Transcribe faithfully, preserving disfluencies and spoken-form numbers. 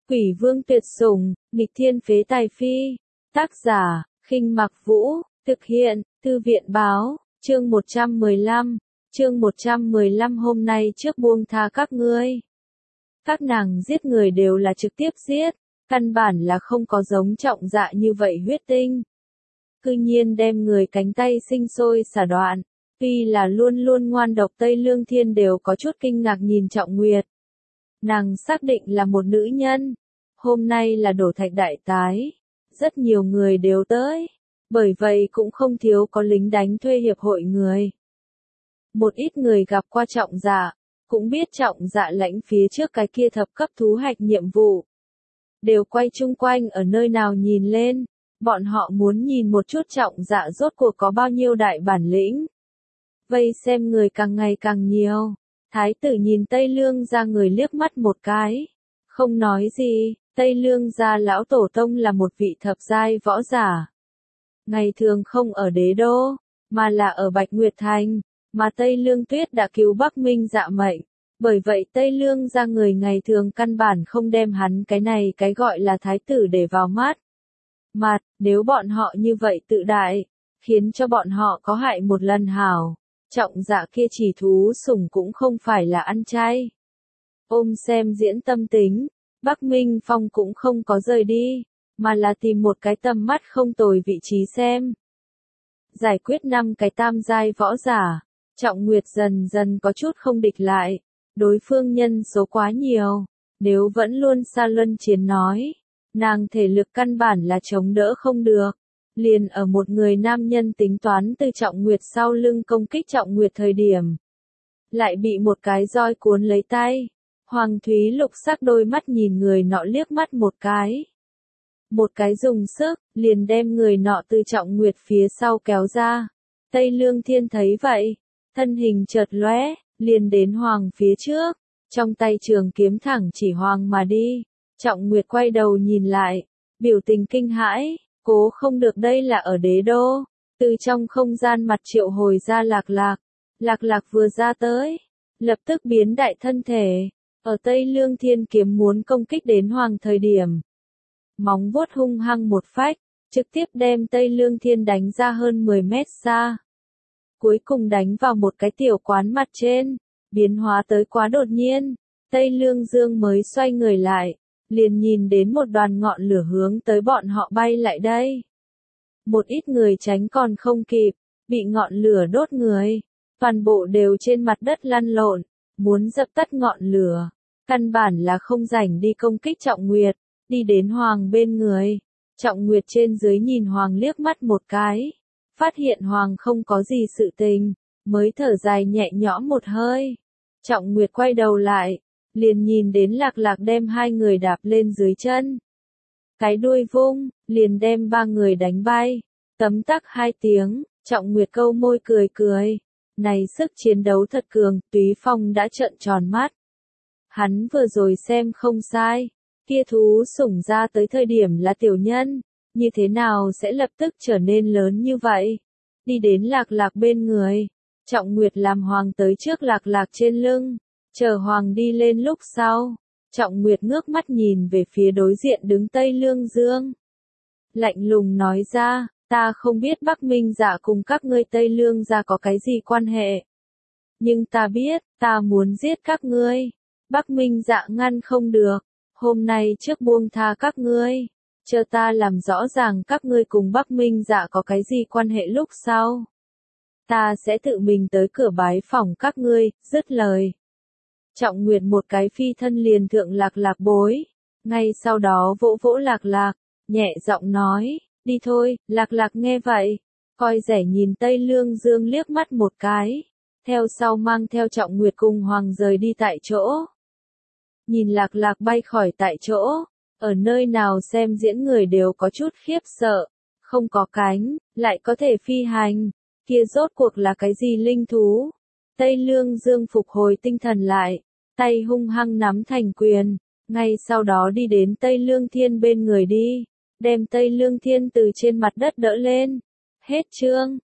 Quỷ vương tuyệt sủng, nghịch thiên phế tài phi. Tác giả, Khinh Mặc Vũ, thực hiện, Thư viện báo, chương một trăm mười lăm, chương một trăm mười lăm hôm nay trước buông tha các ngươi. Các nàng giết người đều là trực tiếp giết, căn bản là không có giống Trọng Dạ như vậy huyết tinh. Cư nhiên đem người cánh tay sinh sôi xả đoạn, tuy là luôn luôn ngoan độc Tây Lương Thiên đều có chút kinh ngạc nhìn Trọng Nguyệt. Nàng xác định là một nữ nhân, hôm nay là đổ thạch đại tái, rất nhiều người đều tới, bởi vậy cũng không thiếu có lính đánh thuê hiệp hội người. Một ít người gặp qua Trọng Dạ, cũng biết Trọng Dạ lãnh phía trước cái kia thập cấp thú hạch nhiệm vụ. Đều quay chung quanh ở nơi nào nhìn lên, bọn họ muốn nhìn một chút Trọng Dạ rốt cuộc có bao nhiêu đại bản lĩnh. Vây xem người càng ngày càng nhiều, thái tử nhìn Tây Lương gia người liếc mắt một cái, không nói gì. Tây Lương gia lão tổ tông là một vị thập giai võ giả. Ngày thường không ở đế đô, mà là ở Bạch Nguyệt Thành, mà Tây Lương Tuyết đã cứu Bắc Minh Dạ mệnh. Bởi vậy Tây Lương gia người ngày thường căn bản không đem hắn cái này cái gọi là thái tử để vào mắt. Mà, nếu bọn họ như vậy tự đại, khiến cho bọn họ có hại một lần hảo, Trọng Dạ kia chỉ thú sủng cũng không phải là ăn chay. Ôm xem diễn tâm tính, Bắc Minh Phong cũng không có rời đi, mà là tìm một cái tầm mắt không tồi vị trí xem. Giải quyết năm cái tam giai võ giả, Trọng Nguyệt dần dần có chút không địch lại, đối phương nhân số quá nhiều, nếu vẫn luôn xa luân chiến nói, nàng thể lực căn bản là chống đỡ không được. Liền ở một người nam nhân tính toán từ Trọng Nguyệt sau lưng công kích Trọng Nguyệt thời điểm, lại bị một cái roi cuốn lấy tay. Hoàng Thúy Lục sắc đôi mắt nhìn người nọ liếc mắt một cái. Một cái dùng sức, liền đem người nọ từ Trọng Nguyệt phía sau kéo ra. Tây Lương Thiên thấy vậy, thân hình chợt lóe, liền đến Hoàng phía trước, trong tay trường kiếm thẳng chỉ Hoàng mà đi. Trọng Nguyệt quay đầu nhìn lại, biểu tình kinh hãi, cố không được đây là ở đế đô, từ trong không gian mặt triệu hồi ra Lạc Lạc. Lạc Lạc vừa ra tới, lập tức biến đại thân thể. Ở Tây Lương Thiên kiếm muốn công kích đến Hoàng thời điểm, móng vuốt hung hăng một phách, trực tiếp đem Tây Lương Thiên đánh ra hơn mười mét xa. Cuối cùng đánh vào một cái tiểu quán mặt trên, biến hóa tới quá đột nhiên, Tây Lương Dương mới xoay người lại, liền nhìn đến một đoàn ngọn lửa hướng tới bọn họ bay lại đây. Một ít người tránh còn không kịp, bị ngọn lửa đốt người, toàn bộ đều trên mặt đất lăn lộn, muốn dập tắt ngọn lửa. Căn bản là không rảnh đi công kích Trọng Nguyệt, đi đến Hoàng bên người. Trọng Nguyệt trên dưới nhìn Hoàng liếc mắt một cái, phát hiện Hoàng không có gì sự tình, mới thở dài nhẹ nhõm một hơi. Trọng Nguyệt quay đầu lại, liền nhìn đến Lạc Lạc đem hai người đạp lên dưới chân. Cái đuôi vung, liền đem ba người đánh bay, tấm tắc hai tiếng, Trọng Nguyệt câu môi cười cười. Này sức chiến đấu thật cường, Túy Phong đã trợn tròn mắt. Hắn vừa rồi xem không sai, kia thú sủng ra tới thời điểm là tiểu nhân, như thế nào sẽ lập tức trở nên lớn như vậy? Đi đến Lạc Lạc bên người, Trọng Nguyệt làm Hoàng tới trước Lạc Lạc trên lưng, chờ Hoàng đi lên lúc sau, Trọng Nguyệt ngước mắt nhìn về phía đối diện đứng Tây Lương Dương. Lạnh lùng nói ra, ta không biết Bắc Minh Dạ cùng các ngươi Tây Lương gia có cái gì quan hệ. Nhưng ta biết, ta muốn giết các ngươi. Bắc Minh Dạ ngăn không được, hôm nay trước buông tha các ngươi, chờ ta làm rõ ràng các ngươi cùng Bắc Minh Dạ có cái gì quan hệ lúc sau. Ta sẽ tự mình tới cửa bái phỏng các ngươi, dứt lời. Trọng Nguyệt một cái phi thân liền thượng Lạc Lạc bối, ngay sau đó vỗ vỗ Lạc Lạc, nhẹ giọng nói, đi thôi. Lạc Lạc nghe vậy, coi rẻ nhìn Tây Lương Dương liếc mắt một cái, theo sau mang theo Trọng Nguyệt cùng Hoàng rời đi tại chỗ. Nhìn Lạc Lạc bay khỏi tại chỗ, ở nơi nào xem diễn người đều có chút khiếp sợ, không có cánh, lại có thể phi hành, kia rốt cuộc là cái gì linh thú? Tây Lương Dương phục hồi tinh thần lại, tay hung hăng nắm thành quyền, ngay sau đó đi đến Tây Lương Thiên bên người đi, đem Tây Lương Thiên từ trên mặt đất đỡ lên. Hết chương.